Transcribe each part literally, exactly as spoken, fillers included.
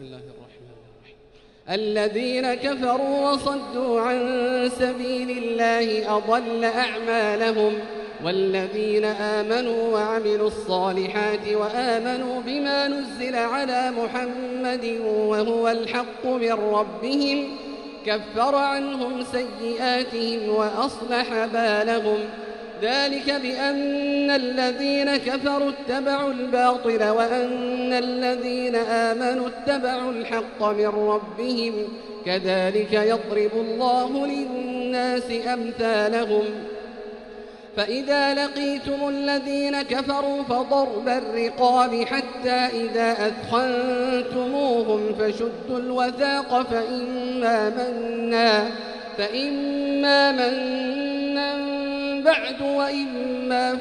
الله الرحمن الرحيم. الذين كفروا وصدوا عن سبيل الله أضل أعمالهم، والذين آمنوا وعملوا الصالحات وآمنوا بما نزل على محمد وهو الحق من ربهم كفر عنهم سيئاتهم وأصلح بالهم. ذلك بأن الذين كفروا اتبعوا الباطل وأن الذين آمنوا اتبعوا الحق من ربهم كذلك يضرب الله للناس أمثالهم. فإذا لقيتم الذين كفروا فضرب الرقاب حتى إذا أثخنتموهم فشدوا الوثاق فإما منا فإما منا بعد وإما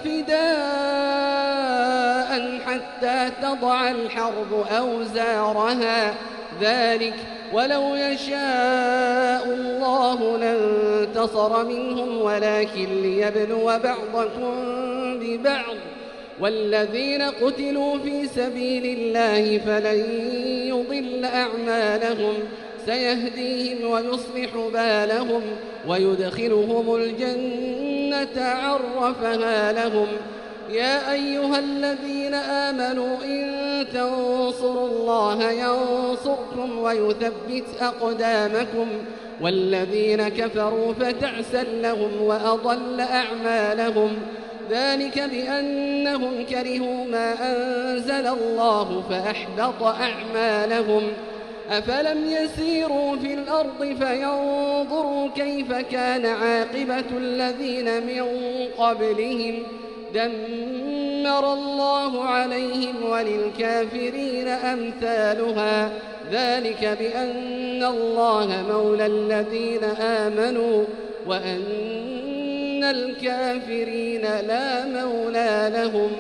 فداء حتى تضع الحرب أوزارها، ذلك ولو يشاء الله لانتصر منهم ولكن ليبلو بعضكم ببعض. والذين قتلوا في سبيل الله فلن يضل أعمالهم سيهديهم ويصلح بالهم ويدخلهم الجنة عرفها لهم. يا أيها الذين آمنوا إن تنصروا الله ينصركم ويثبت أقدامكم. والذين كفروا فتعسا لهم وأضل أعمالهم. ذلك بأنهم كرهوا ما أنزل الله فأحبط أعمالهم. أفلم يسيروا في الأرض فينظروا كيف كان عاقبة الذين من قبلهم دمر الله عليهم وللكافرين أمثالها. ذلك بأن الله مولى الذين آمنوا وأن الكافرين لا مولى لهم.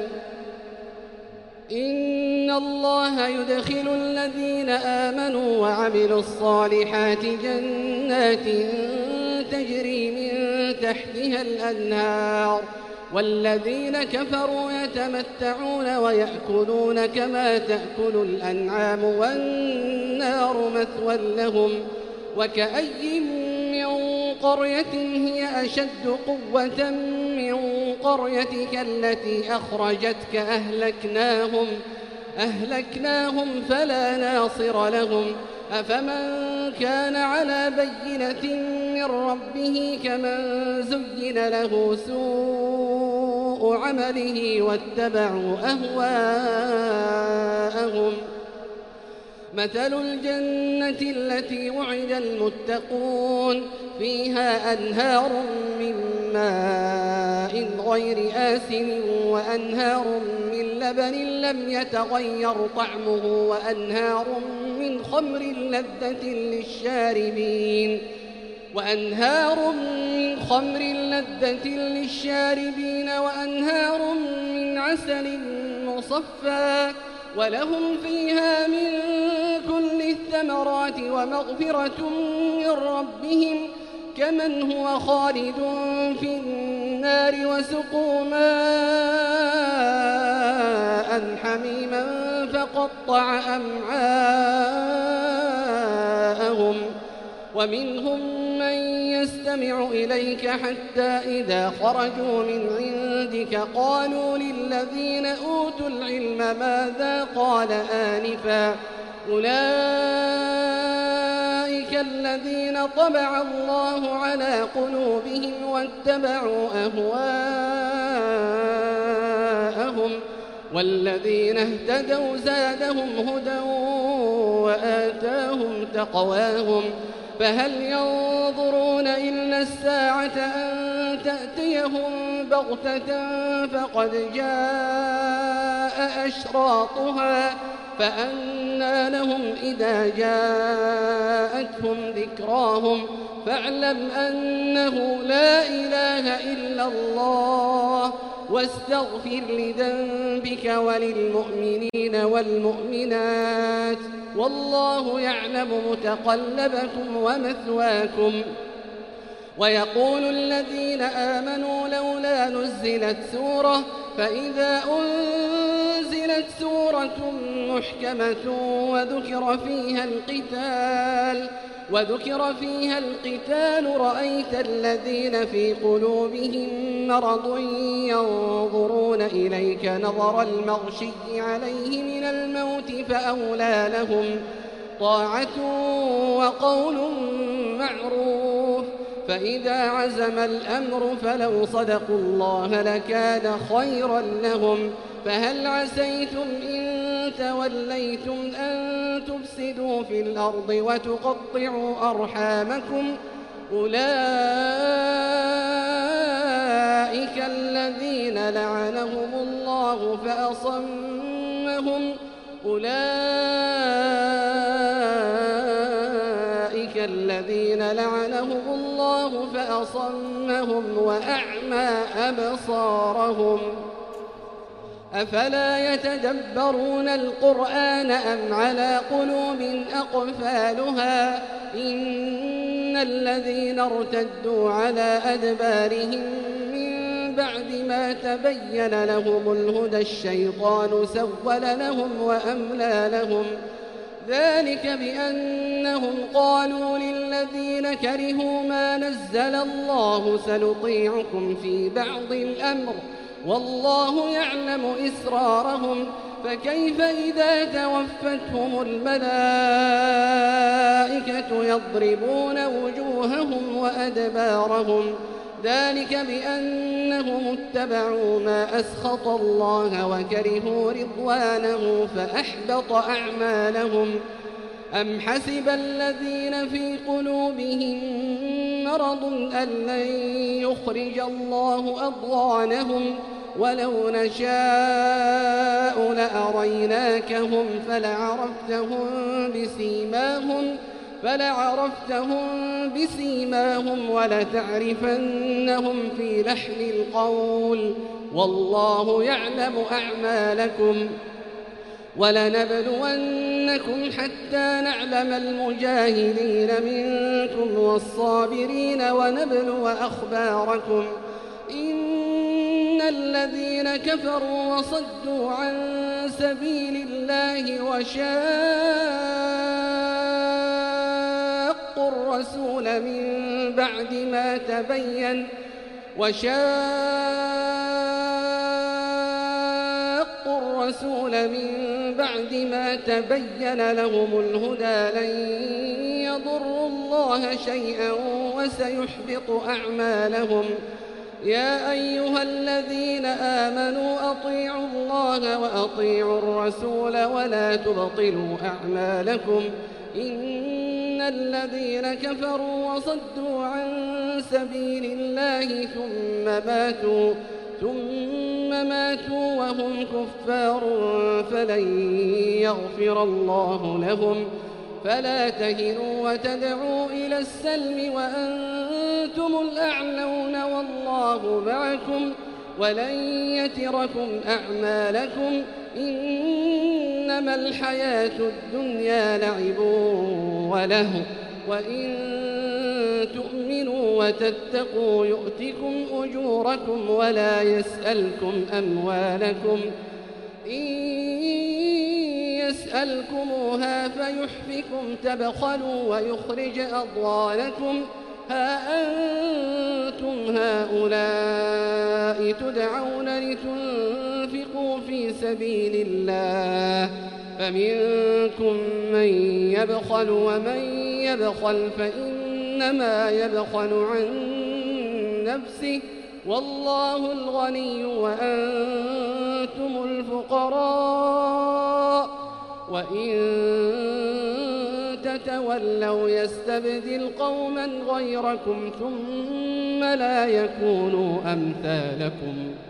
إن الله يدخل الذين آمنوا وعملوا الصالحات جنات تجري من تحتها الأنهار، والذين كفروا يتمتعون ويأكلون كما تأكل الأنعام والنار مثوى لهم. وكأي من قرية هي أشد قوة من قريتك التي أخرجتك أهلكناهم أهلكناهم فلا ناصر لهم. أفمن كان على بينة من ربه كمن زين له سوء عمله واتبعوا أهواءهم. مثل الجنة التي وعد المتقون فيها أنهار من ماء غير آسن وأنهار من لبن لم يتغير طعمه وأنهار من خمر لذة للشاربين وأنهار من خمر لذة للشاربين وأنهار من عسل مصفى ولهم فيها من كل الثمرات ومغفرة من ربهم كمن هو خالد في النار وسقوا ماء حميما فقطع أمعاءهم. ومنهم من يستمع إليك حتى إذا خرجوا من عندك قالوا للذين أوتوا العلم ماذا قال آنفا أولئك الذين طبع الله على قلوبهم واتبعوا أهواءهم. والذين اهتدوا زادهم هدى وآتاهم تقواهم. فهل ينظرون إلا الساعة أن تأتيهم بغتة فقد جاء أشراطها فأنى لهم إذا جاءتهم ذكراهم. فاعلم أنه لا إله إلا الله واستغفر لذنبك وللمؤمنين والمؤمنات والله يعلم متقلبكم ومثواكم. ويقول الذين آمنوا لولا نزلت سورة فإذا أنزلت أنزلت سورة محكمة وذكر فيها القتال وذكر فيها القتال رأيت الذين في قلوبهم مرض ينظرون إليك نظر المغشي عليه من الموت فأولى لهم طاعة وقول معروف. فإذا عزم الأمر فلو صدقوا الله لكان خيرا لهم. فهل عسيتم إن توليتم أن تفسدوا في الأرض وتقطعوا أرحامكم أولئك الذين لعنهم الله فأصمهم أولئك الذين لعنهم الله فأصمهم وأعمى أبصارهم. أفلا يتدبرون القرآن أم على قلوب أقفالها إن الذين ارتدوا على أدبارهم من بعد ما تبين لهم الهدى الشيطان سول لهم وأملى لهم ذلك بأنهم قالوا للذين كرهوا ما نزل الله سنطيعكم في بعض الأمر والله يعلم إسرارهم. فكيف إذا توفتهم الملائكة يضربون وجوههم وأدبارهم ذلك بأنهم اتبعوا ما أسخط الله وكرهوا رضوانه فأحبط أعمالهم. أم حسب الذين في قلوبهم مرض أن لن يخرج الله أضغانهم ولو نشاء لأريناكهم فلعرفتهم بسيماهم فلعرفتهم بسيماهم ولتعرفنهم في لحن القول والله يعلم أعمالكم. ولنبلونكم حتى نعلم المجاهدين منكم والصابرين ونبلو أخباركم. إن الذين كفروا وصدوا عن سبيل الله وشاقوا الرسول من بعد ما تبين وشاقوا الرسول من بعد ما تبين لهم الهدى لن يضروا الله شيئا وسيحبط أعمالهم. يا أيها الذين آمنوا أطيعوا الله وأطيعوا الرسول ولا تبطلوا أعمالكم إن الذين كفروا وصدوا عن سبيل الله ثم ماتوا ثم ماتوا وهم كفار فلن يغفر الله لهم. فلا تهنوا وتدعوا إلى السلم وأنتم الأعلون والله معكم ولن يتركم أعمالكم إنما الحياة الدنيا لعب وله وإن تؤمنوا وتتقوا يؤتكم أجوركم ولا يسألكم أموالكم إن يسألكموها فيحفكم تبخلوا ويخرج أضغانكم. ها أنتم هؤلاء تدعون لتنفقوا في سبيل الله فمنكم من يبخل ومن يبخل فإنما يبخل عن نفسه والله الغني وأنتم الفقراء وإن تتولوا يستبدل قوما غيركم ثم لا يكونوا أمثالكم.